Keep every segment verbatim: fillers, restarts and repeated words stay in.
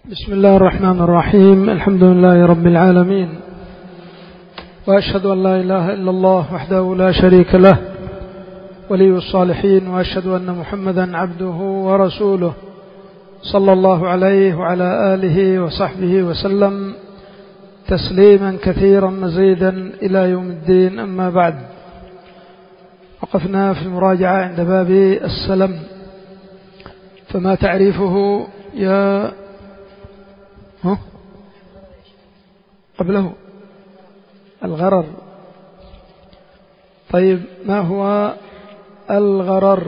بسم الله الرحمن الرحيم. الحمد لله رب العالمين، وأشهد أن لا إله إلا الله وحده لا شريك له ولي الصالحين، وأشهد أن محمدا عبده ورسوله صلى الله عليه وعلى آله وصحبه وسلم تسليما كثيرا مزيدا إلى يوم الدين. أما بعد، وقفنا في المراجعة عند باب السلم، فما تعريفه يا ها؟ قبله الغرر. طيب، ما هو الغرر؟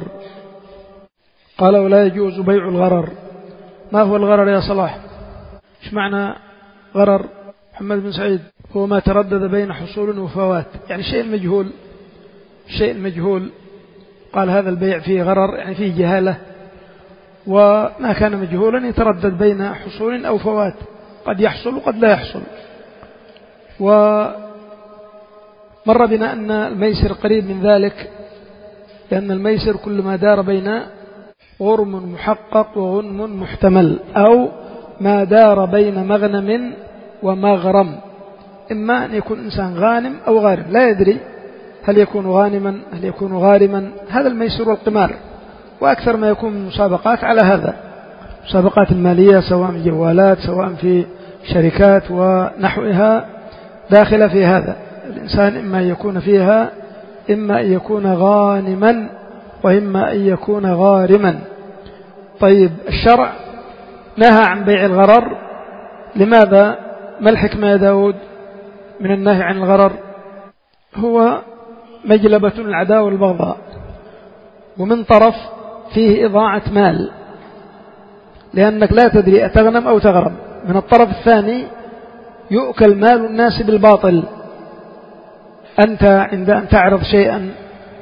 قال ولا يجوز بيع الغرر. ما هو الغرر يا صلاح؟ ايش معنى غرر؟ محمد بن سعيد. هو ما تردد بين حصول وفوات، يعني شيء مجهول، شيء مجهول. قال هذا البيع فيه غرر، يعني فيه جهالة، وما كان مجهولا يتردد بين حصول أو فوات، قد يحصل وقد لا يحصل. ومر بنا أن الميسر قريب من ذلك، لأن الميسر كل ما دار بين غرم محقق وغنم محتمل، أو ما دار بين مغنم ومغرم، إما أن يكون إنسان غانم أو غارم، لا يدري هل يكون غانما هل يكون غارما. هذا الميسر والقمار، وأكثر ما يكون من مسابقات على هذا، مسابقات المالية، سواء في جوالات سواء في شركات ونحوها، داخلة في هذا. الإنسان إما أن يكون فيها إما أن يكون غانما وإما أن يكون غارما. طيب، الشرع نهى عن بيع الغرر. لماذا؟ ما الحكمة يا داود من النهي عن الغرر؟ هو مجلبة العداوة والبغضاء، ومن طرف فيه إضاعة مال، لأنك لا تدري أتغنم أو تغرم. من الطرف الثاني يؤكل مال الناس بالباطل. أنت عند أن تعرض شيئا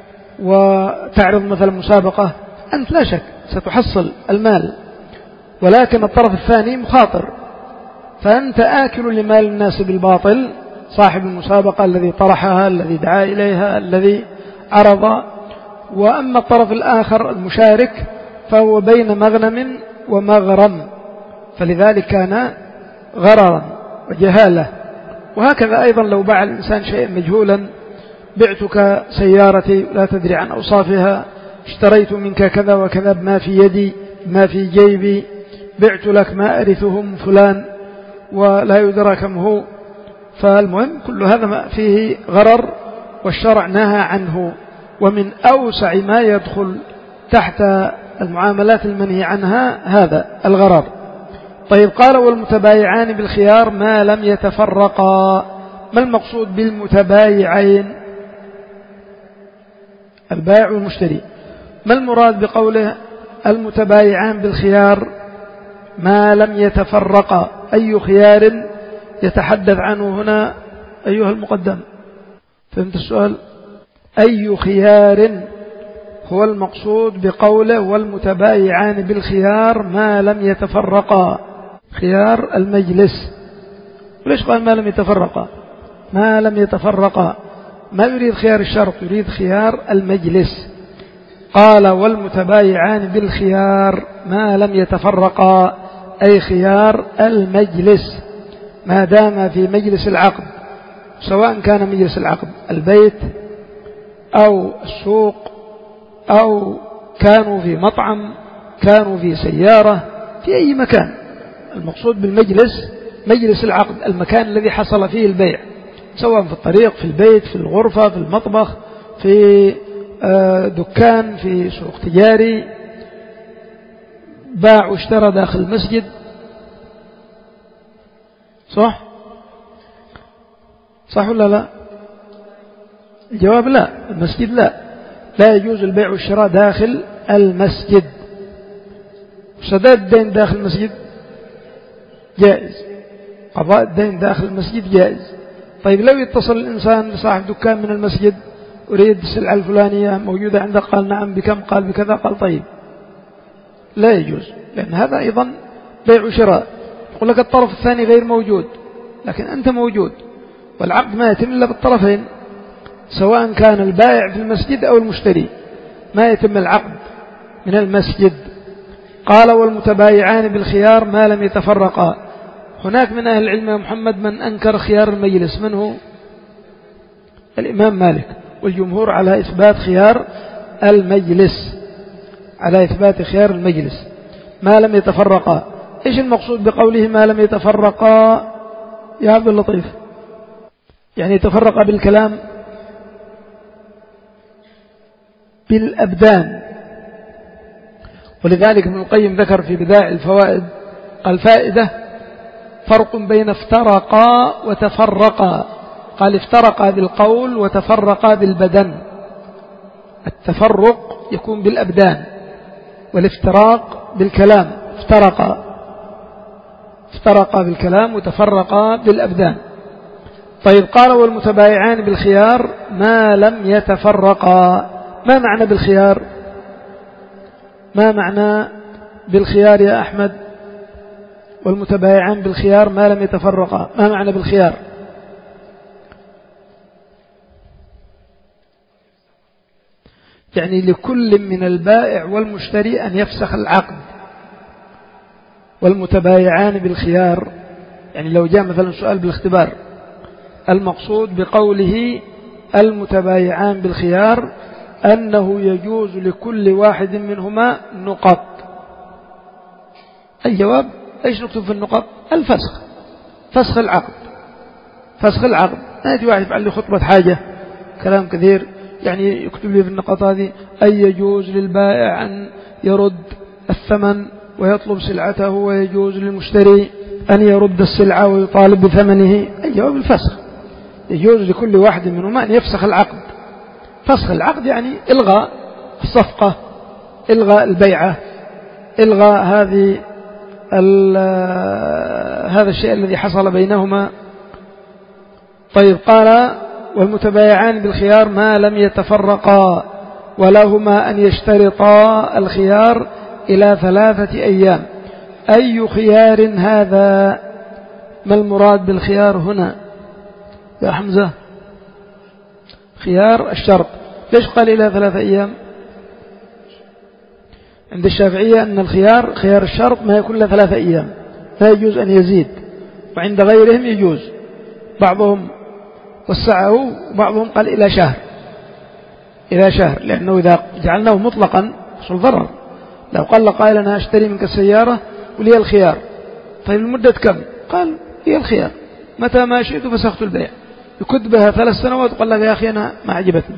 وتعرض مثلا مسابقة، أنت لا شك ستحصل المال، ولكن الطرف الثاني مخاطر، فأنت آكل لمال الناس بالباطل، صاحب المسابقة الذي طرحها، الذي دعا إليها، الذي عرض. وأما الطرف الآخر المشارك فهو بين مغنم ومغرم، فلذلك كان غررا وجهالة. وهكذا أيضا لو باع الإنسان شيئا مجهولا، بعتك سيارتي لا تدري عن أوصافها، اشتريت منك كذا وكذا بما في يدي ما في جيبي، بعت لك ما أرثه من فلان ولا يدرى كم هو. فالمهم كل هذا فيه غرر، والشرع نهى عنه، ومن أوسع ما يدخل تحت المعاملات المنهي عنها هذا الغرر. طيب، قال والمتبايعان بالخيار ما لم يتفرقا. ما المقصود بالمتبايعين؟ البائع والمشتري. ما المراد بقوله المتبايعان بالخيار ما لم يتفرقا؟ أي خيار يتحدث عنه هنا أيها المقدم؟ فهمت السؤال؟ أي خيار هو المقصود بقوله والمتبايعان بالخيار ما لم يتفرقا؟ خيار المجلس. وليش قال ما لم يتفرقا؟ ما لم يتفرقا، ما يريد خيار الشرط، يريد خيار المجلس. قال والمتبايعان بالخيار ما لم يتفرقا، أي خيار المجلس، ما دام في مجلس العقد، سواء كان مجلس العقد البيت أو السوق، أو كانوا في مطعم، كانوا في سيارة، في أي مكان. المقصود بالمجلس مجلس العقد، المكان الذي حصل فيه البيع، سواء في الطريق، في البيت، في الغرفة، في المطبخ، في دكان، في سوق تجاري، باع واشترى داخل المسجد. صح؟ صح ولا لا؟ الجواب لا، المسجد لا، لا يجوز البيع والشراء داخل المسجد. سداد الدين داخل المسجد جائز، قضاء الدين داخل المسجد جائز. طيب، لو يتصل الإنسان لصاحب دكان من المسجد، أريد السلعة الفلانية موجودة عندك، قال نعم، بكم؟ قال بكذا، قال طيب، لا يجوز، لأن هذا أيضا بيع وشراء. يقول لك الطرف الثاني غير موجود، لكن أنت موجود، والعقد ما يتم إلا بالطرفين، سواء كان البائع في المسجد أو المشتري، ما يتم العقد من المسجد. قال والمتبايعان بالخيار ما لم يتفرقا. هناك من أهل العلم يا محمد من أنكر خيار المجلس، من هو؟ الإمام مالك، والجمهور على إثبات خيار المجلس، على إثبات خيار المجلس ما لم يتفرقا. إيش المقصود بقوله ما لم يتفرقا يا عبد اللطيف؟ يعني يتفرقا بالكلام بالأبدان. ولذلك ابن القيم ذكر في بدائع الفوائد قال فائدة فرق بين افترقا وتفرقا. قال افترقا بالقول وتفرقا بالبدن. التفرق يكون بالأبدان والافتراق بالكلام. افترقا افترقا بالكلام وتفرقا بالأبدان. طيب قال والمتبايعان بالخيار ما لم يتفرقا. ما معنى بالخيار؟ ما معنى بالخيار يا أحمد؟ والمتبايعان بالخيار ما لم يتفرقا، ما معنى بالخيار؟ يعني لكل من البائع والمشتري أن يفسخ العقد. والمتبايعان بالخيار يعني لو جاء مثلا سؤال بالاختبار، المقصود بقوله المتبايعان بالخيار أنه يجوز لكل واحد منهما نقط. الجواب ايش نكتب في النقط؟ الفسخ، فسخ العقد، فسخ العقد. نأتي واحد يفعل لي خطبة حاجة كلام كثير، يعني يكتب لي في النقط هذه أي يجوز للبائع أن يرد الثمن ويطلب سلعته، ويجوز للمشتري أن يرد السلعة ويطالب بثمنه. الجواب الفسخ، يجوز لكل واحد منهما أن يفسخ العقد. فسخ العقد يعني إلغاء الصفقة، إلغاء البيعة، إلغاء هذه هذا الشيء الذي حصل بينهما. طيب قال والمتبايعان بالخيار ما لم يتفرقا ولهما أن يشترطا الخيار إلى ثلاثة أيام. أي خيار هذا؟ ما المراد بالخيار هنا يا حمزة؟ خيار الشرط. ليش قال إلى ثلاثة أيام؟ عند الشافعية أن الخيار خيار الشرط ما يكون إلا ثلاثة أيام، لا يجوز أن يزيد. وعند غيرهم يجوز، بعضهم وسعه وبعضهم قال إلى شهر، إلى شهر، لأنه إذا جعلناه مطلقا يحصل ضرر. لو قال قائل أنا أشتري منك السيارة ولي الخيار، طيب المدة كم؟ قال هي الخيار، متى ما شئت فسخت البيع. يكد بها ثلاث سنوات وقال لك يا أخي أنا ما عجبتني.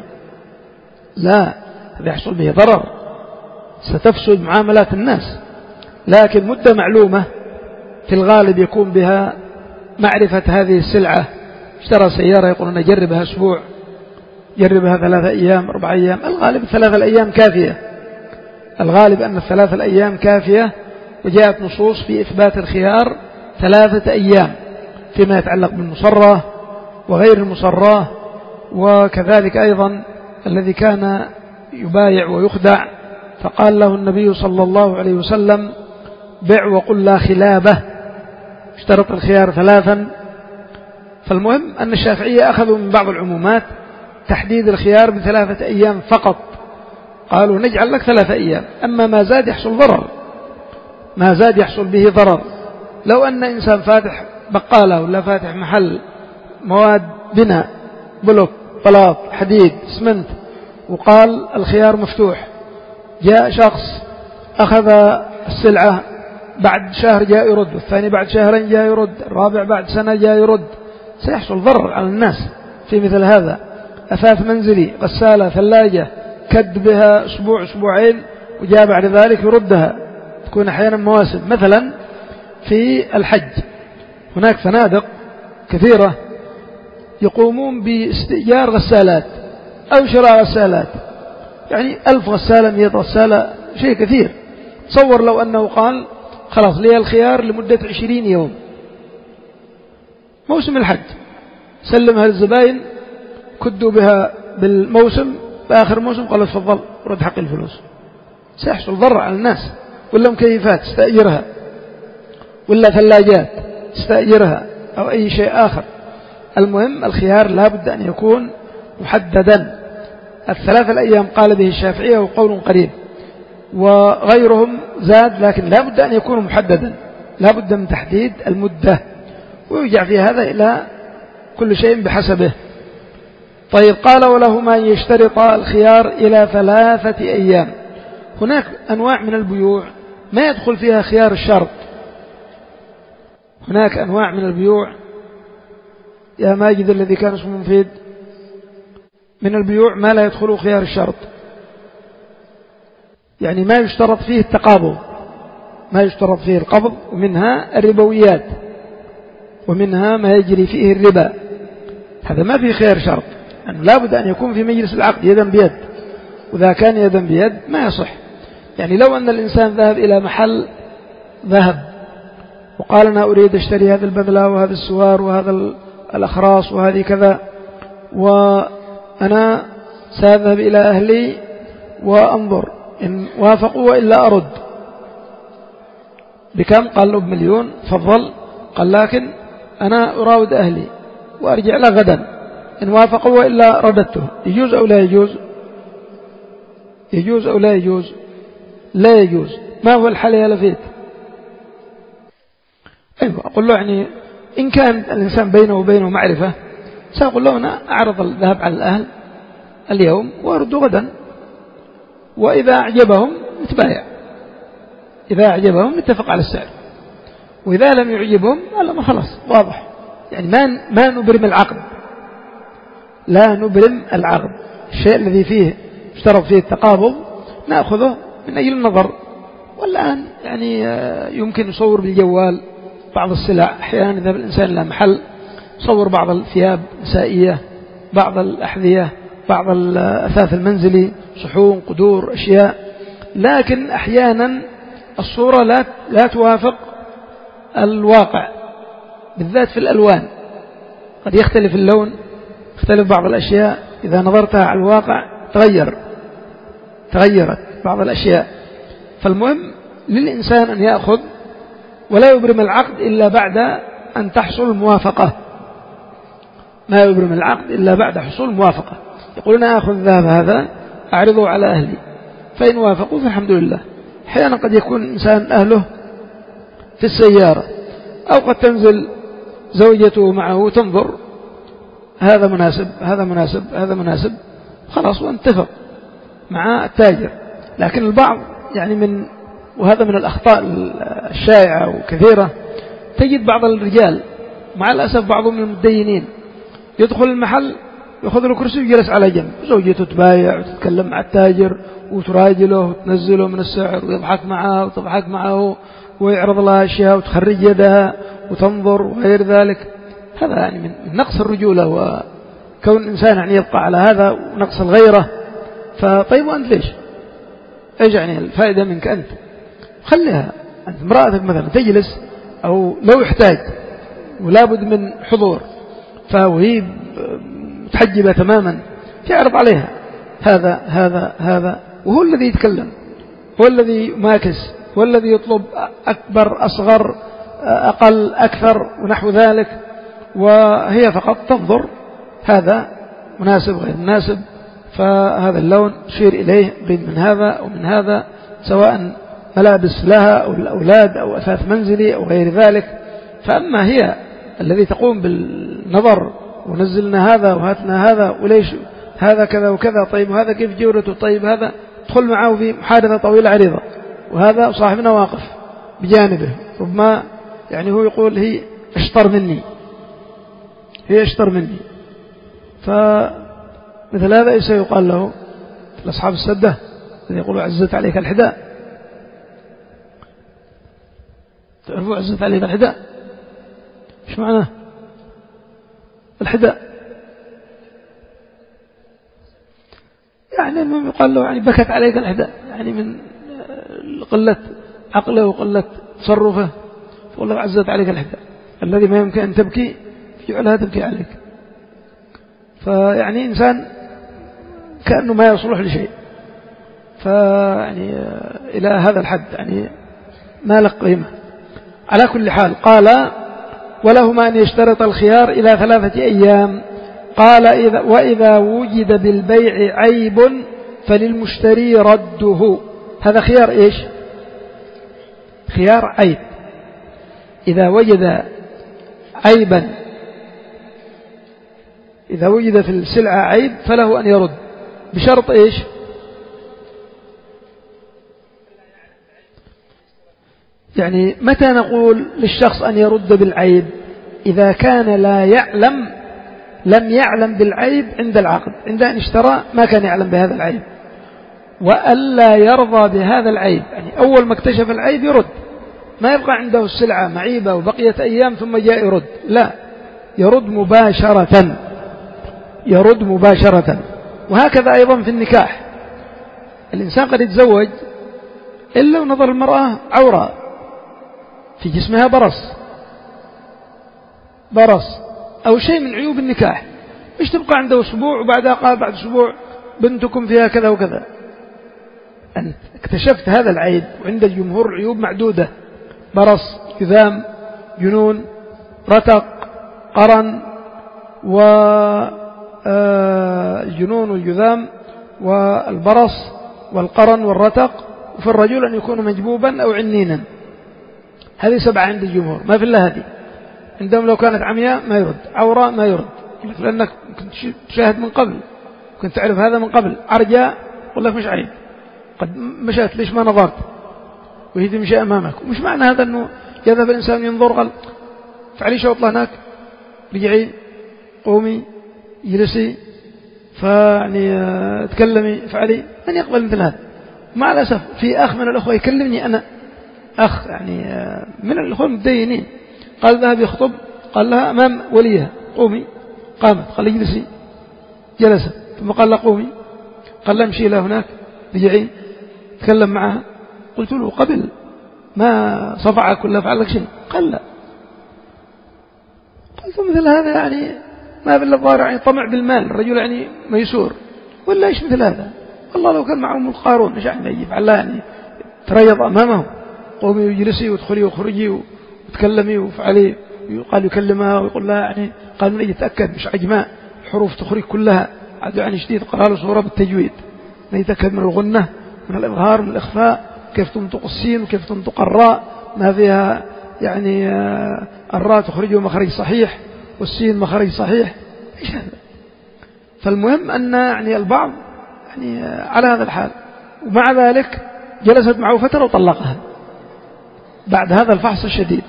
لا، هذا يحصل به ضرر، ستفسد معاملات الناس. لكن مدة معلومة في الغالب يكون بها معرفة هذه السلعة. اشترى سيارة يقول أنا جربها أسبوع، جربها ثلاثة أيام أربع أيام. الغالب ثلاثة الأيام كافية، الغالب أن الثلاثة الأيام كافية. وجاءت نصوص في إثبات الخيار ثلاثة أيام فيما يتعلق بالمصرة وغير المصرة، وكذلك أيضا الذي كان يبايع ويخدع فقال له النبي صلى الله عليه وسلم بع وقل لا خلابة، اشترط الخيار ثلاثا. فالمهم أن الشافعية أخذوا من بعض العمومات تحديد الخيار بثلاثة أيام فقط، قالوا نجعل لك ثلاثة أيام، أما ما زاد يحصل ضرر، ما زاد يحصل به ضرر. لو أن إنسان فاتح بقالة ولا فاتح محل مواد بناء، بلوك، بلاط، حديد، اسمنت، وقال الخيار مفتوح، جاء شخص أخذ السلعة بعد شهر جاء يرد، والثاني بعد شهرين جاء يرد، الرابع بعد سنة جاء يرد، سيحصل ضرر على الناس في مثل هذا. أثاث منزلي، غسالة، ثلاجة، كد بها أسبوع أسبوعين وجاء بعد ذلك يردها، تكون أحيانا مواسم. مثلا في الحج هناك فنادق كثيرة يقومون باستئجار غسالات أو شراء غسالات، يعني ألف غسالة، مئة غسالة، شيء كثير. تصور لو أنه قال خلاص لي الخيار لمدة عشرين يوم، موسم الحج، سلمها للزبائن، كدوا بها بالموسم، بآخر موسم قالوا تفضل رد حق الفلوس. سيحصل ضرر على الناس. ولا مكيفات تستأجرها، ولا ثلاجات تستأجرها، أو أي شيء آخر. المهم الخيار لا بد أن يكون محددا. الثلاثة الأيام قال به الشافعية وقول قريب. وغيرهم زاد، لكن لا بد أن يكون محددا، لا بد من تحديد المدة، ويرجع في هذا إلى كل شيء بحسبه. طيب قال ولهما أن يشترط الخيار إلى ثلاثة أيام. هناك أنواع من البيوع ما يدخل فيها خيار الشرط، هناك أنواع من البيوع يا ماجد الذي كان اسمه مفيد، من البيوع ما لا يدخل خيار الشرط، يعني ما يشترط فيه التقابض، ما يشترط فيه القبض، ومنها الربويات، ومنها ما يجري فيه الربا، هذا ما فيه خيار شرط، يعني لا بد أن يكون في مجلس العقد يدا بيد، وإذا كان يدا بيد ما يصح. يعني لو أن الإنسان ذهب إلى محل ذهب وقال أنا أريد أشتري هذه البذلة وهذا السوار وهذا الأخراص وهذه كذا، وأنا سأذهب إلى أهلي وأنظر إن وافقوا وإلا أرد، بكم؟ قال له بمليون، تفضل. قال لكن أنا أراود أهلي وأرجع له غدا، إن وافقوا وإلا رددته. يجوز أو لا يجوز؟ يجوز أو لا يجوز؟ لا يجوز. ما هو الحل يا لفيت؟ أيوة، أقول له يعني إن كان الإنسان بينه وبينه معرفة سأقول له أنا أعرض الذهاب على الأهل اليوم وأرد غدا، وإذا أعجبهم نتبايع، إذا أعجبهم نتفق على السعر، وإذا لم يعجبهم قال ما خلاص واضح، يعني ما ما نبرم العقد، لا نبرم العقد. الشيء الذي فيه اشترط فيه التقابض نأخذه من أجل النظر. والآن يعني يمكن يصور بالجوال بعض السلع، أحيانا يذهب الإنسان إلى محل يصور بعض الثياب النسائية، بعض الأحذية، بعض الأثاث المنزلي، صحون، قدور، أشياء، لكن أحيانا الصورة لا لا توافق الواقع، بالذات في الألوان، قد يختلف اللون، يختلف بعض الأشياء، إذا نظرتها على الواقع تغير تغيرت بعض الأشياء. فالمهم للإنسان أن يأخذ ولا يبرم العقد إلا بعد أن تحصل الموافقة، ما يبرم العقد إلا بعد حصول الموافقة. يقولون أخذ الذهب هذا أعرضه على أهلي، فإن وافقوا فالحمد لله. أحيانا قد يكون إنسان أهله في السيارة، أو قد تنزل زوجته معه تنظر هذا مناسب هذا مناسب هذا مناسب، خلاص وانتفق مع التاجر. لكن البعض يعني من وهذا من الأخطاء الشائعة وكثيرة، تجد بعض الرجال مع الأسف بعضهم من المتدينين يدخل المحل يأخذ له كرسي ويجلس على جنب، زوجته تبايع وتتكلم مع التاجر وتراجله وتنزله من السعر ويضحك معه وتضحك معه ويعرض لها أشياء وتخرج يدها وتنظر وغير ذلك. هذا يعني من نقص الرجولة، وكون الإنسان يعني يبقى على هذا ونقص الغيرة. فطيب وأنت ليش؟ ايش يعني الفائدة منك أنت؟ خليها أنت امرأتك مثلا تجلس، أو لو يحتاج ولا بد من حضور فهي متحجبة تماما تعرض عليها هذا هذا هذا، وهو الذي يتكلم، هو الذي يماكس، هو الذي يطلب أكبر أصغر أقل أكثر ونحو ذلك، وهي فقط تنظر هذا مناسب غير مناسب، فهذا اللون تشير إليه أريد من هذا ومن هذا، سواء ملابس لها أو الأولاد أو أثاث منزلي أو غير ذلك. فأما هي الذي تقوم بالنظر ونزلنا هذا وهاتنا هذا وليش هذا كذا وكذا، طيب وهذا كيف جورته، طيب هذا، تدخل معه في محادثة طويلة عريضة، وهذا صاحبنا واقف بجانبه ربما يعني هو يقول هي اشطر مني هي اشطر مني فمثل هذا إيش يقال له في أصحاب السدة الذي يقولوا عزت عليك الحداء؟ تعرفوا عزت عليك الحداء ايش معناه الحداء؟ يعني المهم يقال له يعني بكت عليك الحداء، يعني من قلة عقله وقلة تصرفه، فقال له عزت عليك الحداء الذي ما يمكن أن تبكي يجعلها تبكي عليك. فيعني إنسان كأنه ما يصلح لشيء، فيعني إلى هذا الحد يعني ما لك قيمة. على كل حال قال ولهما أن يشترط الخيار إلى ثلاثة أيام. قال إذا وإذا وجد بالبيع عيب فللمشتري رده. هذا خيار إيش؟ خيار عيب. إذا وجد عيبا إذا وجد في السلعة عيب فله أن يرد بشرط إيش؟ يعني متى نقول للشخص أن يرد بالعيب؟ إذا كان لا يعلم لم يعلم بالعيب عند العقد، عند أن اشترى ما كان يعلم بهذا العيب، وألا يرضى بهذا العيب، يعني أول ما اكتشف العيب يرد، ما يبقى عنده السلعة معيبة وبقية أيام ثم جاء يرد، لا، يرد مباشرة، يرد مباشرة. وهكذا أيضا في النكاح، الإنسان قد يتزوج إلا ونظر المرأة عورة، في جسمها برص برص أو شيء من عيوب النكاح، مش تبقى عنده أسبوع وبعدها قال بعد أسبوع بنتكم فيها كذا وكذا. أنت اكتشفت هذا العيب، وعند الجمهور العيوب معدودة: برص، جذام، جنون، رتق، قرن، والجنون والجذام والبرص والقرن والرتق. وفي الرجل أن يكون مجبوبا أو عنينا. هذه سبعة عند الجمهور، ما في إلا هذه. عندهم لو كانت عمياء ما يرد، عوراء ما يرد، لأنك كنت تشاهد من قبل، كنت تعرف هذا من قبل. عرجاء يقول لك مش عيب، قد مشات ليش ما نظرت، وهي تمشي أمامك. ومش معنى هذا أنه يذهب الإنسان ينظر قال فعلي شوط هناك، رجعي، قومي، جلسي، فيعني تكلمي، فعلي. من يقبل مثل هذا؟ مع الأسف في أخ من الأخوة يكلمني أنا، أخ يعني من الأخوة المتدينين، قال ذهب يخطب، قال لها أمام وليها قومي، قامت، قال لي جلسي، جلست، ثم قال لها قومي، قال لها امشي إلى هناك، رجعي، تكلم معها. قلت له قبل ما صفعك ولا فعل لك شيء؟ قال لا. قلت مثل هذا يعني ما بالله الظاهر يعني طمع بالمال، الرجل يعني ميسور، ولا إيش مثل هذا؟ والله لو كان معهم القارون إيش يعني يفعل لها؟ يعني تريض أمامه، قومي وجلسي وادخلي وخرجي وتكلمي وفعلي. قال يكلمها ويقول لها يعني، قال من أجل يتأكد مش عجماء، الحروف تخرج كلها، عاد يعني شديد، قرأ له صورة بالتجويد، ما يتأكد من الغنة، من الإظهار، من الإخفاء، كيف تنطق السين وكيف تنطق الراء، ما فيها يعني الراء تخرجه مخرج صحيح والسين مخرج صحيح، إيش هذا؟ فالمهم أن يعني البعض يعني على هذا الحال، ومع ذلك جلست معه فترة وطلقها بعد هذا الفحص الشديد.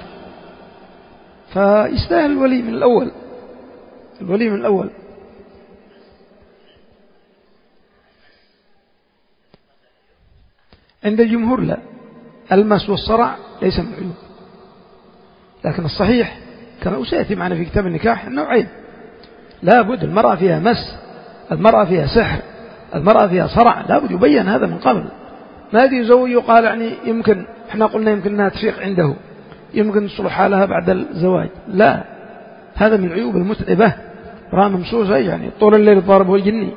فيستاهل الولي من الأول، الولي من الأول. عند الجمهور لا، المس والصرع ليس من عيوب، لكن الصحيح كما سيأتي معنا في كتاب النكاح أنه عيب، لا بد. المرأة فيها مس، المرأة فيها سحر، المرأة فيها صرع، لا بد يبين هذا من قبل. ما دي يزوج وقال يعني يمكن احنا قلنا يمكن انها تفيق عنده، يمكن تصلح حالها بعد الزواج، لا، هذا من العيوب المتعبة. رأى ممسوسة يعني طول الليل ضاربه الجني.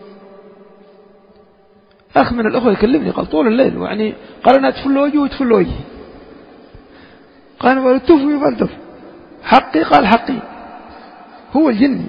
أخ من الأخوة يكلمني قال طول الليل، يعني قال أنا تفل وجهي وتفل وجهي، قال أنا تف ويفلتف، حقي، قال حقي، هو الجني.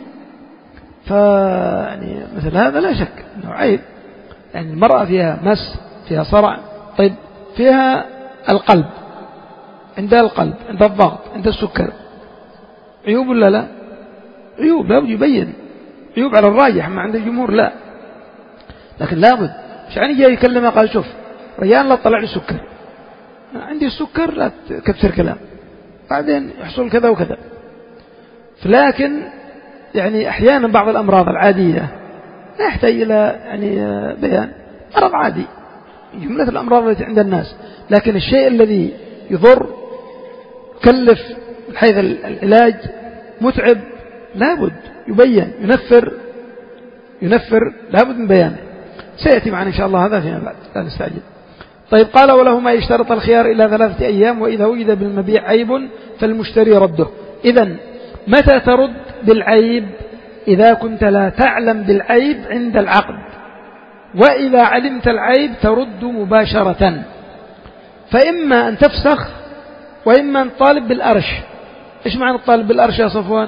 فيعني مثل هذا لا شك أنه عيب. يعني المرأة فيها مس، فيها صرع، طيب فيها القلب، عندها القلب، عندها الضغط، عندها السكر، عيوب ولا لا؟ عيوب، لا بد يبين عيوب على الراجح، ما عند الجمهور لا، لكن لا بد. مش يعني جاي يكلمها قال شوف ريان لا تطلع لي سكر، عندي السكر لا تكثر كلام، بعدين يحصل كذا وكذا. لكن يعني أحيانا بعض الأمراض العادية لا يحتاج إلى يعني بيان، مرض عادي، جملة الأمراض التي عند الناس، لكن الشيء الذي يضر كلف من حيث العلاج متعب لابد يبين، ينفر ينفر لابد من بيانه. سيأتي معنا إن شاء الله هذا فيما بعد، لا نستعجل. طيب قال ولهما يشترط الخيار إلى ثلاثة أيام، وإذا وجد بالمبيع عيب فالمشتري رده. إذن متى ترد بالعيب؟ إذا كنت لا تعلم بالعيب عند العقد، وإذا علمت العيب ترد مباشرة. فإما أن تفسخ وإما أن تطالب بالأرش. إيش معنى الطالب بالأرش يا صفوان؟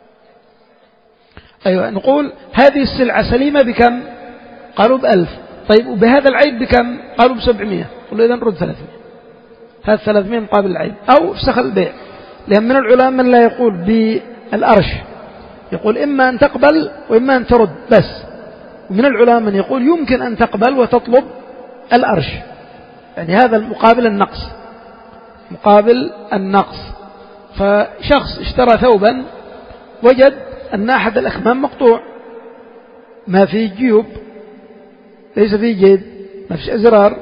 أيوة، نقول هذه السلعة سليمة بكم؟ قالوا بألف. طيب وبهذا العيب بكم؟ قالوا بسبعمية. قلوا إذن رد ثلاثمية، هذا ثلاثمية مقابل العيب، أو فسخ البيع. لأن من العلماء من لا يقول بالأرش، يقول إما أن تقبل وإما أن ترد بس. ومن العلماء من يقول يمكن أن تقبل وتطلب الأرش، يعني هذا المقابل النقص، مقابل النقص. فشخص اشترى ثوبا وجد أن أحد الأكمام مقطوع، ما فيه جيوب، ليس فيه جيد، ما فيش أزرار.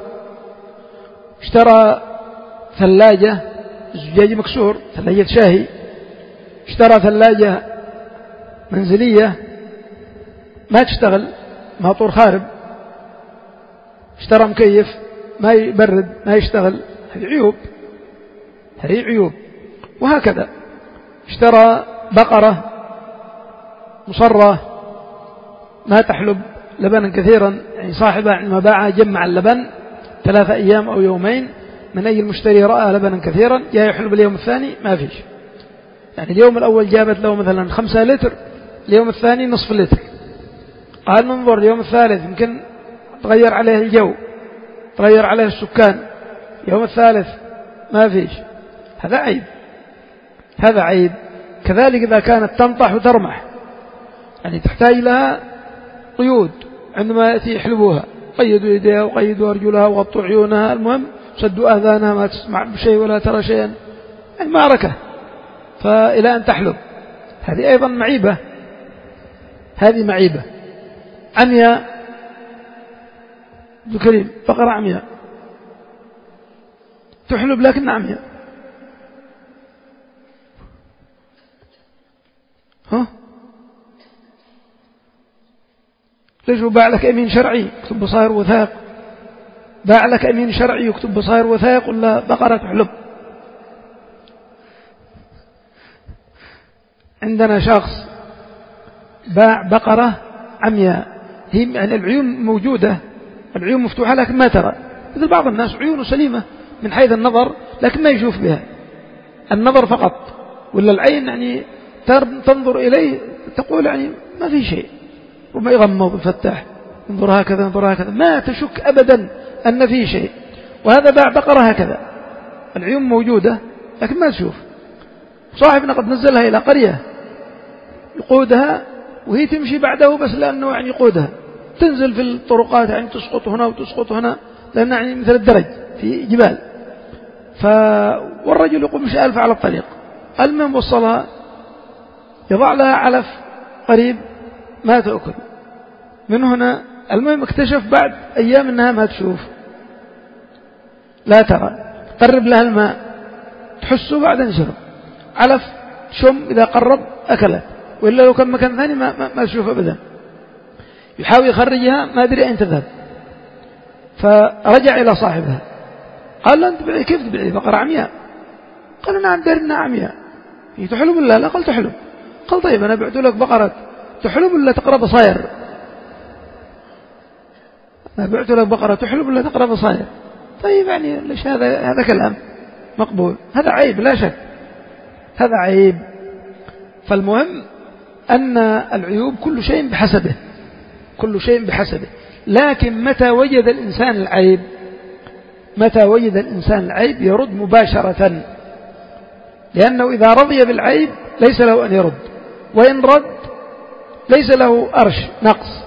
اشترى ثلاجة زجاج مكسور، ثلاجة شاهي. اشترى ثلاجة منزلية ما تشتغل، ماطور خارب. اشترى مكيف ما يبرد ما يشتغل، هذه عيوب، هذه عيوب. وهكذا اشترى بقرة مصرة ما تحلب لبنا كثيرا، يعني صاحبها عندما باعها جمع اللبن ثلاثة أيام أو يومين، من أي المشتري رأى لبنا كثيرا جاء يحلب اليوم الثاني ما فيش. يعني اليوم الأول جابت له مثلا خمسة لتر، اليوم الثاني نصف لتر. قال ننظر اليوم الثالث يمكن تغير عليه الجو، تغير عليه السكان، اليوم الثالث ما فيش. هذا عيب، هذا عيب. كذلك إذا كانت تنطح وترمح، يعني تحتاج لها قيود عندما يأتي يحلبوها، قيدوا يديها وقيدوا أرجلها وغطوا عيونها، المهم سدوا آذانها ما تسمع بشيء ولا ترى شيئا، يعني معركة فإلى أن تحلب. هذه أيضا معيبة، هذه معيبة. عمياء ذكرين بقرة عمياء تحلب لكن عمياء، ها ليش؟ باع لك أمين شرعي يكتب بصائر وثائق، باع لك أمين شرعي يكتب بصائر وثائق، ولا بقرة تحلب؟ عندنا شخص باع بقرة عمياء، هي يعني العيون موجودة، العيون مفتوحة لكن ما ترى، مثل بعض الناس عيونه سليمة من حيث النظر لكن ما يشوف بها، النظر فقط، ولا العين يعني تنظر إليه تقول يعني ما في شيء، وما يغمض ويفتح انظر هكذا انظر هكذا، ما تشك أبدا أن في شيء. وهذا باع بقرة هكذا، العيون موجودة لكن ما تشوف. صاحبنا قد نزلها إلى قرية يقودها وهي تمشي بعده بس لأنه يعني يقودها، تنزل في الطرقات يعني تسقط هنا وتسقط هنا، لأنه يعني مثل الدرج في جبال. ف... والرجل يقوم مش ألف على الطريق، المهم وصلها، يضع لها علف قريب ما تأكل من هنا. المهم اكتشف بعد أيام أنها ما تشوف، لا ترى، قرب لها الماء تحسه بعدين شرب، علف شم إذا قرب أكلت، وإلا لو كان مكان ثاني ما, ما, ما تشوف أبدا. يحاول يخرجها ما أدري أين تذهب، فرجع إلى صاحبها قال له أنت تبيعي كيف تبيعي بقرة عمياء؟ قال نعم درنا عمياء. هي تحلب ولا لا؟ قال تحلب. قال طيب أنا بعت لك بقرة تحلب ولا تقرأ بصاير؟ أنا بعت لك بقرة تحلب ولا تقرأ بصاير؟ طيب يعني ليش هذا هذا كلام مقبول؟ هذا عيب لا شك، هذا عيب. فالمهم أن العيوب كل شيء بحسبه، كل شيء بحسبه. لكن متى وجد الإنسان العيب، متى وجد الإنسان العيب يرد مباشرة، لأنه إذا رضي بالعيب ليس له أن يرد، وإن رد ليس له أرش نقص.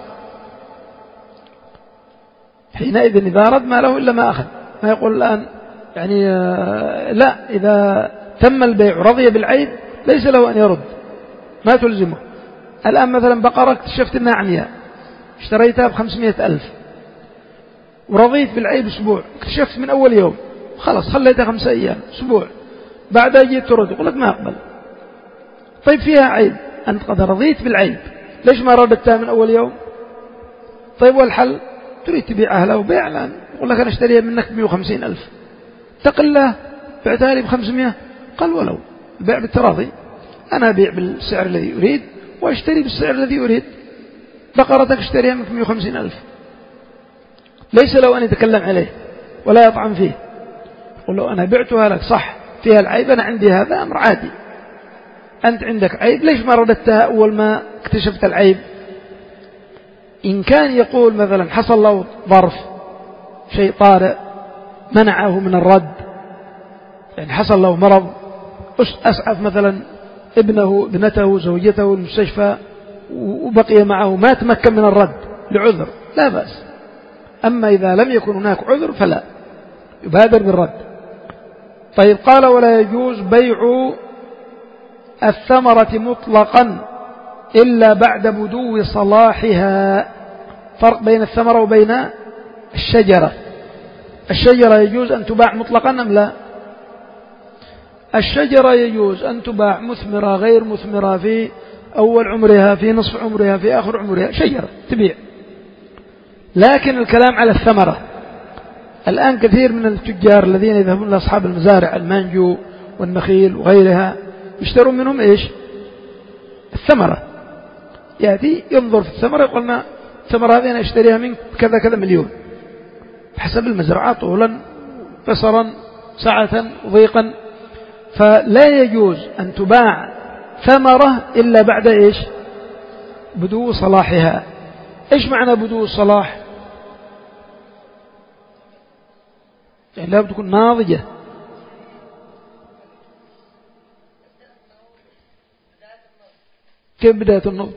حينئذ إذا رد ما له إلا ما أخذ، ما يقول الآن يعني لا، إذا تم البيع رضي بالعيب ليس له أن يرد، ما تلزمه. الآن مثلا بقرة اكتشفت أنها عمياء، اشتريتها بخمسمائة ألف ورضيت بالعيب أسبوع، اكتشفت من أول يوم خلاص خليتها خمسة أيام أسبوع، بعدها جيت ترد يقول لك ما أقبل. طيب فيها عيب، أنت قد رضيت بالعيب ليش ما ردتها من أول يوم؟ طيب والحل؟ تريد تبيعها له بيع الآن، يقول لك أنا اشتريها منك بمئة وخمسين ألف، تقل له بعتها لي بخمسمائة. قال ولو البيع بالتراضي، أنا أبيع بالسعر الذي أريد واشتري بالسعر الذي أريد، بقرتك اشتريها منك بمئة وخمسين ألف، ليس لو أن يتكلم عليه ولا يطعن فيه. يقول له أنا بعتها لك صح فيها العيب، أنا عندي هذا أمر عادي، أنت عندك عيب ليش ما رددتها أول ما اكتشفت العيب؟ إن كان يقول مثلا حصل له ظرف شيء طارئ منعه من الرد، يعني حصل له مرض أسعف مثلا ابنه ابنته زوجته المستشفى وبقي معه ما تمكن من الرد لعذر لا بأس. أما إذا لم يكن هناك عذر فلا يبادر بالرد. طيب قال ولا يجوز بيع الثمرة مطلقا إلا بعد بدو صلاحها. فرق بين الثمرة وبين الشجرة. الشجرة يجوز أن تباع مطلقا أم لا؟ الشجرة يجوز أن تباع مثمرة غير مثمرة، في أول عمرها، في نصف عمرها، في آخر عمرها، شجرة تبيع. لكن الكلام على الثمرة. الآن كثير من التجار الذين يذهبون لأصحاب المزارع المانجو والنخيل وغيرها يشترون منهم إيش؟ الثمرة. يأتي ينظر في الثمرة يقولنا الثمرة هذه أنا أشتريها منك كذا كذا مليون، بحسب المزرعة طولا قصرا سعة ضيقا. فلا يجوز أن تباع ثمرة إلا بعد إيش؟ بدو صلاحها. إيش معنى بدو الصلاح؟ يعني لا تكون ناضجة. كيف بداية النضج؟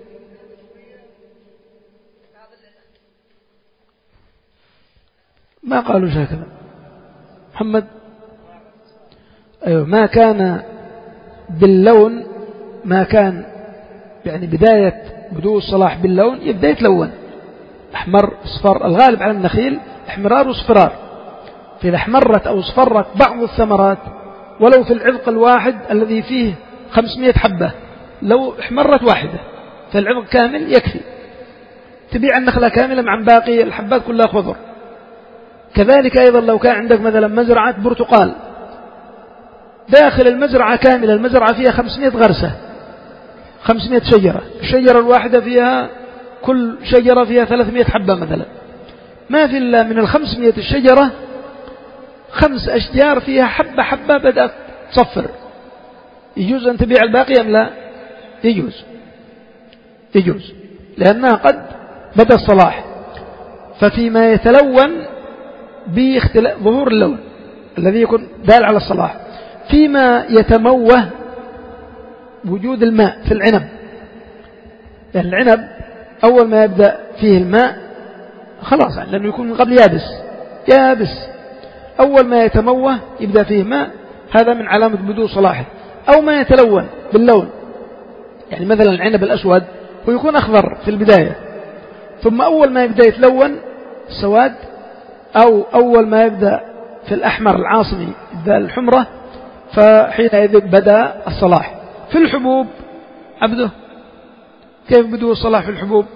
ما قالوا هكذا محمد. أيوة ما كان باللون، ما كان يعني بداية بدو الصلاح باللون يبدأ يتلون أحمر أصفر. الغالب على النخيل احمرار واصفرار. فإذا احمرت أو اصفرت بعض الثمرات ولو في العذق الواحد الذي فيه خمسمائة حبة، لو احمرت واحدة فالعذق كامل يكفي، تبيع النخلة كاملة مع باقي الحبات كلها خضر. كذلك أيضا لو كان عندك مثلا مزرعة برتقال، داخل المزرعة كاملة، المزرعة فيها خمسمائة غرسة، خمسمائة شجرة، الشجرة الواحدة فيها كل شجرة فيها ثلاثمائة حبة مثلا، ما في إلا من الخمسمائة الشجرة خمس أشجار فيها حبة حبة بدأت تصفر. يجوز أن تبيع الباقي أم لا؟ يجوز يجوز لأنها قد بدأ الصلاح. ففيما يتلون بظهور اللون الذي يكون دال على الصلاح، فيما يتموه وجود الماء في العنب. يعني العنب أول ما يبدأ فيه الماء خلاص يعني لأنه يكون من قبل يابس يابس، أول ما يتموه يبدأ فيه ماء، هذا من علامة بدو صلاحه. أو ما يتلون باللون، يعني مثلا العنب الأسود ويكون أخضر في البداية، ثم أول ما يبدأ يتلون السواد، أو أول ما يبدأ في الأحمر العاصمي يبدأ الحمرة، فحينئذ بدأ الصلاح. في الحبوب عبده كيف بدو الصلاح في الحبوب؟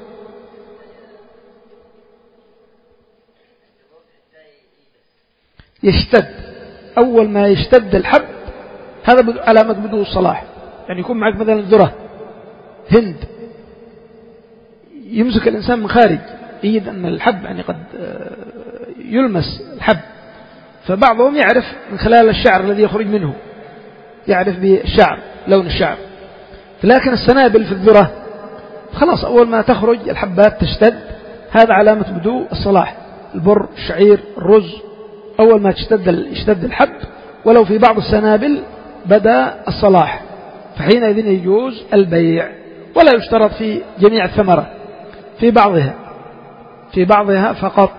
يشتد، أول ما يشتد الحب هذا علامة بدو الصلاح. يعني يكون معك مثلا ذرة هند، يمسك الإنسان من خارج يجد أن الحب يعني قد يلمس الحب، فبعضهم يعرف من خلال الشعر الذي يخرج منه، يعرف بالشعر لون الشعر. لكن السنابل في الذرة خلاص أول ما تخرج الحبات تشتد، هذا علامة بدو الصلاح. البر، الشعير، الرز، أول ما تشتد يشتد الحب ولو في بعض السنابل بدأ الصلاح، فحينئذ يجوز البيع. ولا يشترط في جميع الثمرة، في بعضها في بعضها فقط.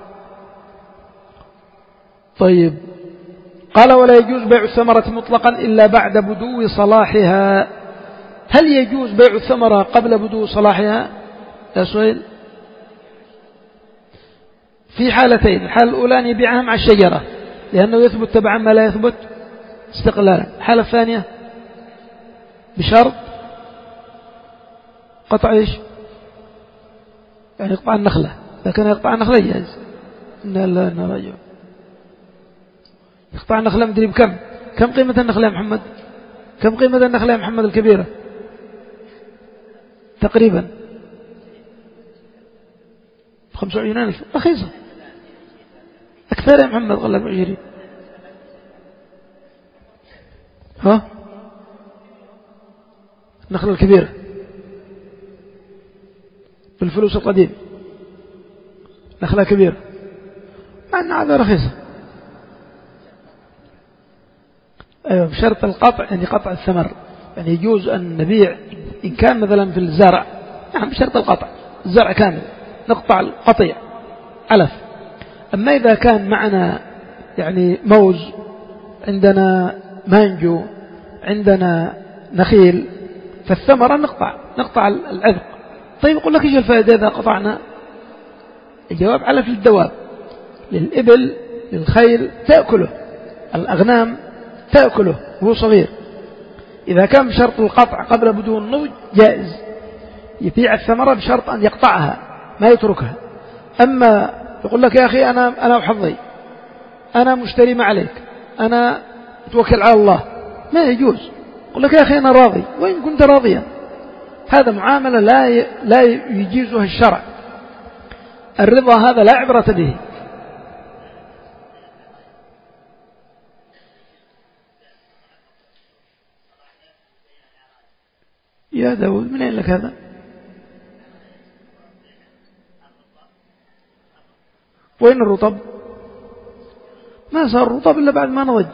طيب قال ولا يجوز بيع الثمرة مطلقا إلا بعد بدو صلاحها. هل يجوز بيع الثمرة قبل بدو صلاحها يا سؤال؟ في حالتين. الحالة الأولى أن يبيعها مع الشجرة لأنه يثبت تبعا ما لا يثبت استقلالا. الحالة الثانية بشرط قطع إيش؟ يعني يقطع النخلة، لكن يقطع النخلة جائز. إن الله إن رجل يقطع النخلة مدري بكم. كم قيمة النخلة يا محمد؟ كم قيمة النخلة يا محمد الكبيرة؟ تقريبا خمسة وعشرين ألف. رخيصة. أكثر يا محمد قال لك عشرين. ها النخلة الكبيرة بالفلوس القديم، نخلة كبيرة مع أن هذا رخيصة. أيوة بشرط القطع، يعني قطع الثمر، يعني يجوز أن نبيع إن كان مثلا في الزرع، نعم بشرط القطع، الزرع كامل نقطع القطيع علف. أما إذا كان معنا يعني موز، عندنا مانجو، عندنا نخيل، فالثمرة نقطع نقطع العذق. طيب يقول لك إيش الفائدة إذا قطعنا؟ الجواب علف للدواب، للإبل للخيل تأكله، الأغنام تأكله وهو صغير. إذا كان بشرط القطع قبل بدو النضج جائز، يبيع الثمرة بشرط أن يقطعها ما يتركها. أما يقول لك يا أخي أنا أنا وحظي، أنا مشتري ما عليك، أنا أتوكل على الله، ما يجوز. يقول لك يا أخي أنا راضي، وإن كنت راضيا هذا معاملة لا لا يجيزها الشرع. الرضا هذا لا عبرة به. يا داود من أين لك هذا؟ وين الرطب؟ ما صار الرطب إلا بعد ما نضج.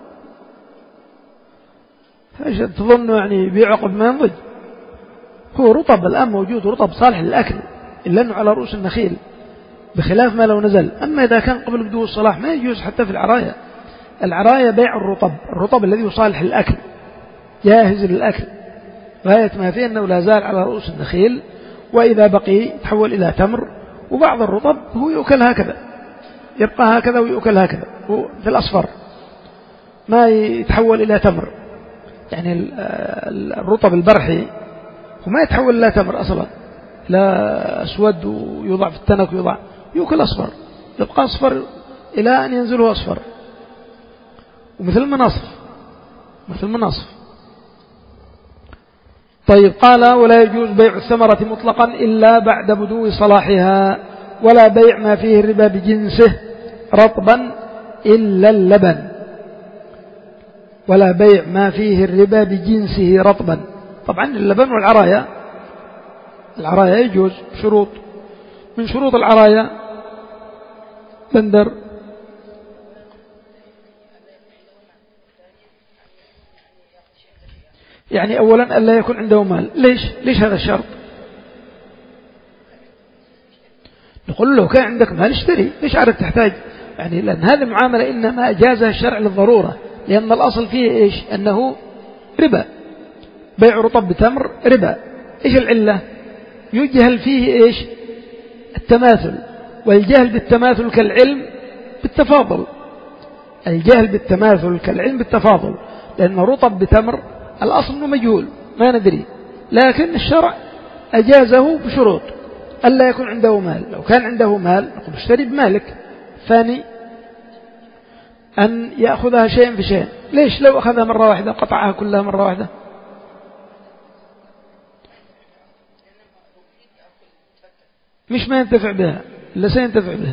ايش تظن يعني بيعقب ما ينضج؟ هو رطب الآن موجود، رطب صالح للأكل، إلا أنه على رؤوس النخيل، بخلاف ما لو نزل. أما إذا كان قبل بدو الصلاح ما يجوز حتى في العراية. العراية بيع الرطب، الرطب الذي يصالح للأكل جاهز للأكل، غاية ما فيه أنه لا زال على رؤوس النخيل، وإذا بقي يتحول إلى تمر. وبعض الرطب هو يؤكل هكذا، يبقى هكذا ويؤكل هكذا في الأصفر، ما يتحول إلى تمر. يعني الرطب البرحي وما يتحول إلى تمر أصلا، لا أسود ويوضع في التنك ويوضع، يؤكل أصفر، يبقى أصفر إلى أن ينزله أصفر، ومثل المناصف مثل المناصف. طيب قال ولا يجوز بيع الثمرة مطلقا إلا بعد بدو صلاحها، ولا بيع ما فيه الربا بجنسه رطبا إلا اللبن، ولا بيع ما فيه الربا بجنسه رطبا. طبعا اللبن والعرايا، العرايا يجوز شروط، من شروط العرايا بندر. يعني أولا ألا يكون عنده مال. ليش ليش هذا الشرط؟ نقول له كان عندك مال اشتري، ليش عارف تحتاج؟ يعني لأن هذه المعاملة إنما أجازها الشرع للضرورة، لأن الأصل فيه إيش؟ أنه ربا، بيع رطب بتمر ربا. إيش العلة؟ يجهل فيه إيش؟ التماثل، والجهل بالتماثل كالعلم بالتفاضل، الجهل بالتماثل كالعلم بالتفاضل. لأن رطب بتمر الأصل أنه مجهول ما ندري، لكن الشرع أجازه بشروط ألا يكون عنده مال. لو كان عنده مال نقول اشتري بمالك. ثاني أن يأخذها شيئا بشيء. ليش لو أخذها مرة واحدة قطعها كلها مرة واحدة؟ مش ما ينتفع بها إلا سينتفع بها،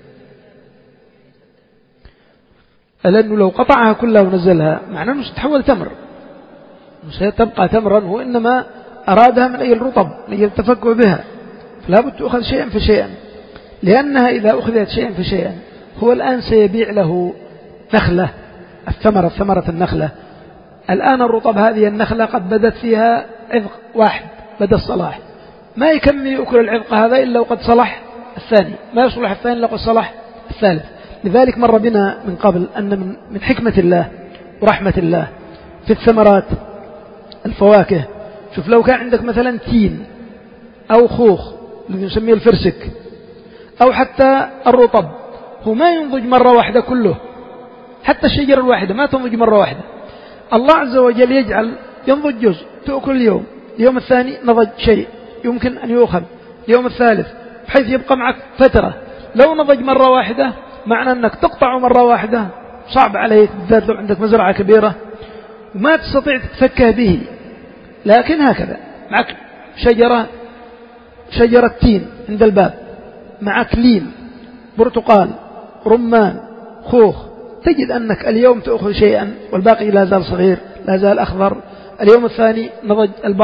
لأنه لو قطعها كلها ونزلها معناه أنه ستتحول تمر، سيتبقى تمرا، هو إنما أرادها من أجل الرطب، من أجل التفكه بها، فلا بد تأخذ شيئا فشيئا، لأنها إذا أخذت شيئا فشيئا هو الآن سيبيع له نخلة، الثمرة ثمرة النخلة. الآن الرطب هذه النخلة قد بدت فيها عذق واحد بدا الصلاح، ما يكمل يأكل العذق هذا إلا وقد صلح الثاني، ما يصلح الثاني إلا وقد صلح الثالث. لذلك مر بنا من قبل أن من حكمة الله ورحمة الله في الثمرات الفواكه. شوف لو كان عندك مثلا تين أو خوخ الذي نسميه الفرسك، أو حتى الرطب، هو ما ينضج مرة واحدة كله، حتى الشجرة الواحدة ما تنضج مرة واحدة. الله عز وجل يجعل ينضج جزء تأكل اليوم، اليوم الثاني نضج شيء يمكن أن يؤخذ، اليوم الثالث، بحيث يبقى معك فترة. لو نضج مرة واحدة معنى أنك تقطعه مرة واحدة صعب عليك، بالذات لو عندك مزرعة كبيرة وما تستطيع تتفكه به. لكن هكذا معك شجرة شجرة تين عند الباب، معك لين، برتقال، رمان، خوخ، تجد أنك اليوم تأخذ شيئا والباقي لا زال صغير لا زال أخضر، اليوم الثاني نضج البعض،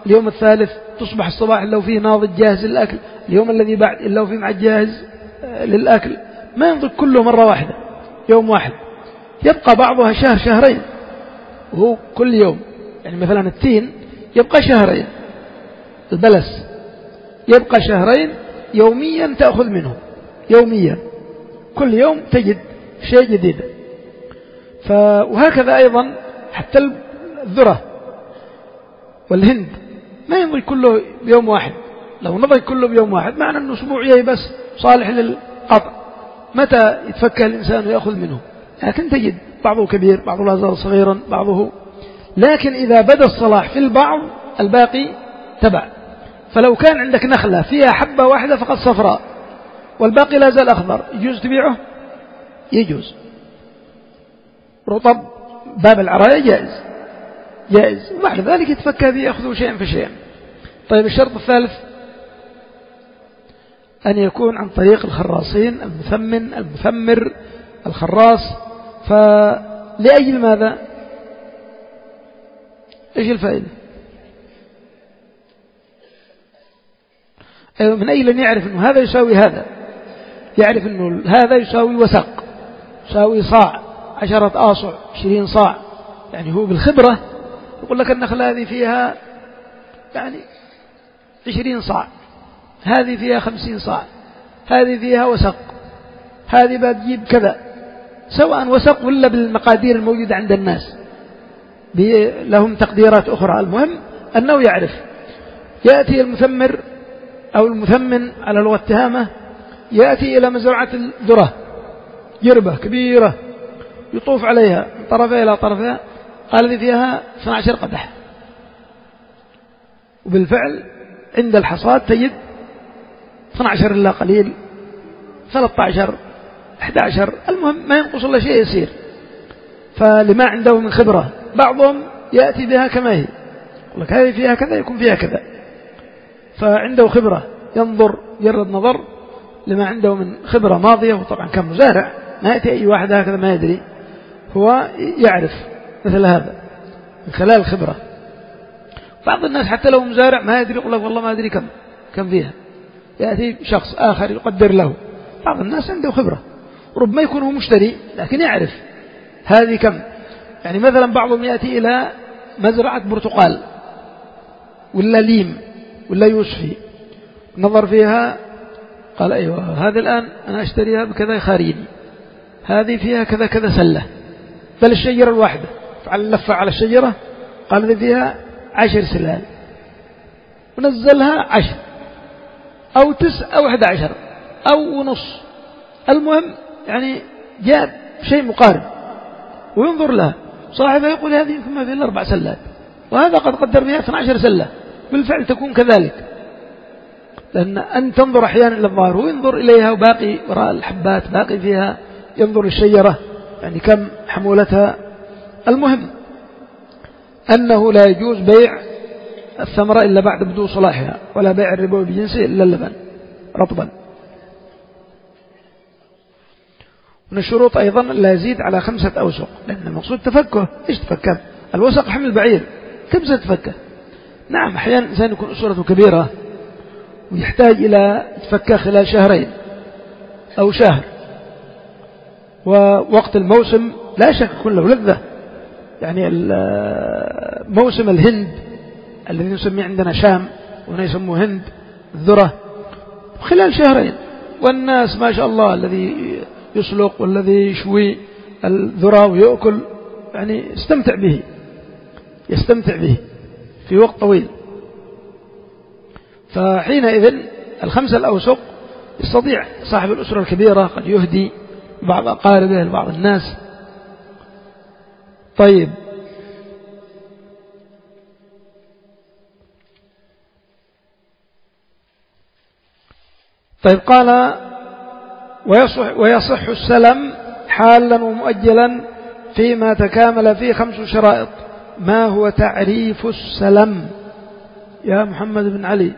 اليوم الثالث تصبح الصباح إلا وفيه ناضج جاهز للأكل، اليوم الذي بعد إلا وفيه معد جاهز للأكل، ما ينضج كله مرة واحدة يوم واحد، يبقى بعضها شهر شهرين وهو كل يوم. يعني مثلا التين يبقى شهرين، البلس يبقى شهرين يوميا تأخذ منه، يوميا كل يوم تجد شيء جديد. وهكذا أيضا حتى الذرة والهند ما ينضج كله بيوم واحد، لو نضج كله بيوم واحد معنى أنه أسبوعي بس صالح للقطع، متى يتفكه الإنسان ويأخذ منه؟ لكن تجد بعضه كبير، بعضه لا زال صغيرا، بعضه، لكن إذا بدا الصلاح في البعض الباقي تبع. فلو كان عندك نخلة فيها حبة واحدة فقط صفراء والباقي لا زال أخضر، يجوز تبيعه؟ يجوز. رطب باب العراية جائز جائز، وبعد ذلك يتفكى به يأخذوا شيئا فشيئا. طيب الشرط الثالث أن يكون عن طريق الخراصين، المثمن، المثمر، الخراص. فلأجل ماذا؟ إيش الفائدة؟ أيوة، من أجل أن يعرف أنه هذا يساوي هذا، يعرف أنه هذا يساوي وسق، يساوي صاع، عشرة آصع، عشرين صاع. يعني هو بالخبرة يقول لك النخلة هذه فيها يعني عشرين صاع، هذه فيها خمسين صاع، هذه فيها وسق، هذه بتجيب كذا، سواء وسق ولا بالمقادير الموجودة عند الناس، لهم تقديرات أخرى. المهم أنه يعرف. يأتي المثمر أو المثمن على لغة التهامة، يأتي إلى مزرعة الذرة، جربة كبيرة يطوف عليها من طرفها إلى طرفها، قال لي فيها اثني عشر قدح، وبالفعل عند الحصاد تجد اثني عشر إلا قليل، ثلاثة عشر، أحد عشر، المهم ما ينقص إلا شيء يسير. فلما عنده من خبرة، بعضهم يأتي بها كما هي، يقول لك هذه فيها كذا يكون فيها كذا، فعنده خبرة، ينظر يرد نظر لما عنده من خبرة ماضية. وطبعا كان مزارع، ما يأتي أي واحد هكذا ما يدري، هو يعرف مثل هذا من خلال الخبرة. بعض الناس حتى لو مزارع ما يدري، يقول لك والله ما أدري كم كم فيها، يأتي شخص آخر يقدر له. بعض الناس عنده خبرة، ربما يكون هو مشتري لكن يعرف هذه كم. يعني مثلا بعضهم يأتي إلى مزرعة برتقال ولا ليم ولا يوسفي، نظر فيها قال أيوة هذا الآن أنا أشتريها بكذا خاريني، هذه فيها كذا كذا سلة، بل الشجرة الواحدة فعل لفة على الشجرة قال ذي فيها عشر سلال، ونزلها عشر أو تسع أو أحد عشر أو نص، المهم يعني جاء شيء مقارب وينظر لها. صاحبه يقول هذه يمكن ما فيها إلا أربع سلات، وهذا قد قدر فيها اثني عشر سلة، بالفعل تكون كذلك، لأن أن تنظر أحيانا إلى الظاهر وينظر إليها وباقي وراء الحبات باقي فيها، ينظر الشجرة يعني كم حمولتها. المهم أنه لا يجوز بيع الثمرة إلا بعد بدو صلاحها، ولا بيع الربوي بجنسه إلا اللبن رطبا. من الشروط أيضا لا يزيد على خمسة أوسق، لأن المقصود تفكه. إيش تفكه؟ الوسق حمل بعير، كم ستفكه؟ نعم أحيانا الإنسان يكون أسرته كبيرة ويحتاج إلى تفكه خلال شهرين أو شهر، ووقت الموسم لا شك يكون له لذة. يعني موسم الهند الذي نسميه عندنا شام وهنا يسموه هند الذرة، خلال شهرين، والناس ما شاء الله الذي يسلق والذي يشوي الذرة ويأكل يعني يستمتع به يستمتع به في وقت طويل. فحينئذ الخمسة الأوسق يستطيع صاحب الأسرة الكبيرة قد يهدي بعض أقاربه لبعض الناس. طيب طيب قال ويصح, ويصح السلم حالا ومؤجلا فيما تكامل فيه خمس شرائط. ما هو تعريف السلم يا محمد بن علي؟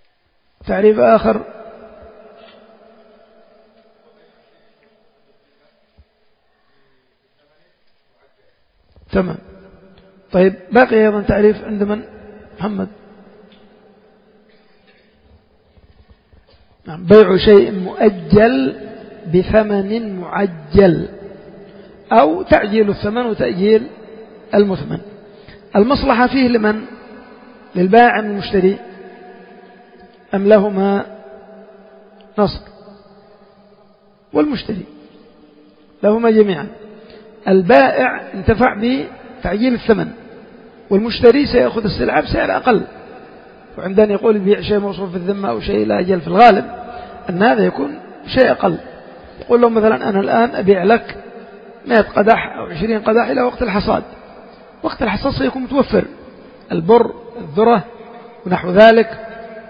تعريف آخر. تمام. طيب باقي أيضا تعريف عند من؟ محمد. نعم. بيع شيء مؤجل بثمن معجل، أو تعجيل الثمن وتأجيل المثمن. المصلحة فيه لمن؟ للبائع من المشتري أم لهما نصر؟ والمشتري، لهما جميعا. البائع انتفع بتعجيل الثمن، والمشتري سيأخذ السلعة بسعر أقل. وعندنا يقول بيع شيء موصوف في الذمة أو شيء لا أجل، في الغالب أن هذا يكون شيء أقل. يقول له مثلا أنا الآن أبيع لك مئة قدح أو عشرين قدح إلى وقت الحصاد. وقت الحصاد سيكون متوفر البر، الذرة ونحو ذلك.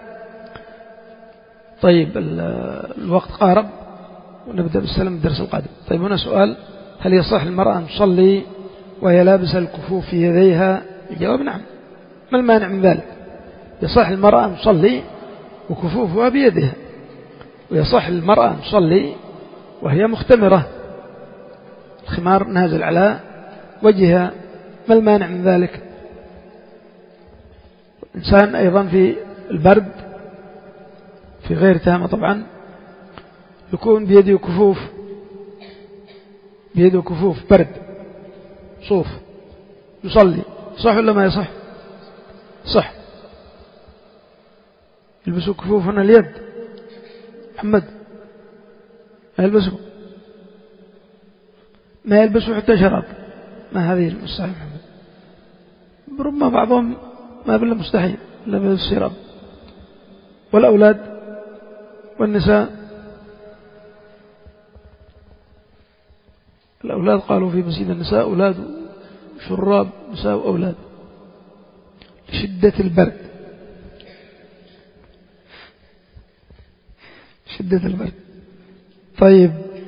طيب الوقت قارب ونبدأ بالسلام الدرس القادم. طيب هنا سؤال: هل يصح المرأة أن تصلي وهي لابسة الكفوف في يديها؟ الجواب نعم. ما المانع من ذلك؟ يصح المرأة أن تصلي وكفوفها بيدها، ويصح المرأة أن تصلي وهي مختمرة، الخمار نازل على وجهها. ما المانع من ذلك؟ الإنسان أيضا في البرد في غير تامة طبعا يكون بيده كفوف، بيده كفوف برد صوف، يصلي، صح ولا ما يصح؟ صح. يلبسوا كفوف هنا اليد محمد، ما يلبسوا ما يلبسوا حتى شراب، ما هذه المستحيل محمد. ربما بعضهم ما بالله مستحيل إلا بالسراب. والأولاد والنساء، الأولاد قالوا في مسجد النساء أولاد شراب، نساء وأولاد لشدة البرد، شدة البرد. طيب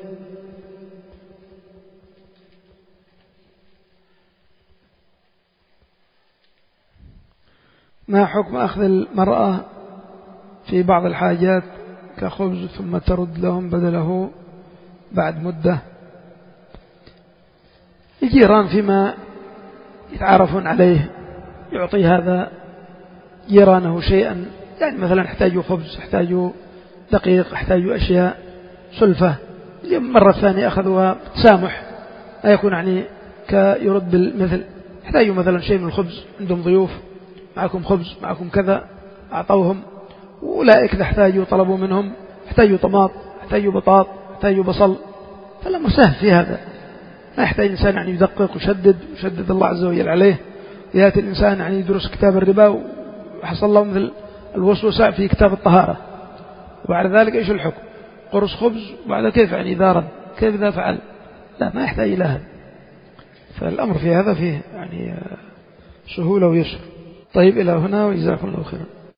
ما حكم أخذ المرأة في بعض الحاجات كخبز ثم ترد لهم بدله بعد مدة؟ الجيران فيما يتعارفون عليه يعطي هذا جيرانه شيئا، يعني مثلا احتاجوا خبز، احتاجوا دقيق، احتاجوا أشياء سلفة، مرة ثانية أخذوها بتسامح، لا يكون يعني كيرد بالمثل. احتاجوا مثلا شيء من الخبز، عندهم ضيوف، معكم خبز، معكم كذا، أعطوهم. وأولئك إذا احتاجوا طلبوا منهم، احتاجوا طماط، احتاجوا بطاط، احتاجوا بصل، فالأمر سهل في هذا. ما يحتاج الإنسان يعني يدقق ويشدد ويشدد الله عز وجل عليه. يأتي الإنسان يعني يدرس كتاب الربا وحصل له مثل الوسوسة في كتاب الطهارة، وبعد ذلك إيش الحكم؟ قرص خبز وبعد كيف يعني إذا كيف إذا فعل؟ لا، ما يحتاج إلى هذا. فالأمر في هذا فيه يعني سهولة ويسر. طيب إلى هنا وجزاكم الله خيرا.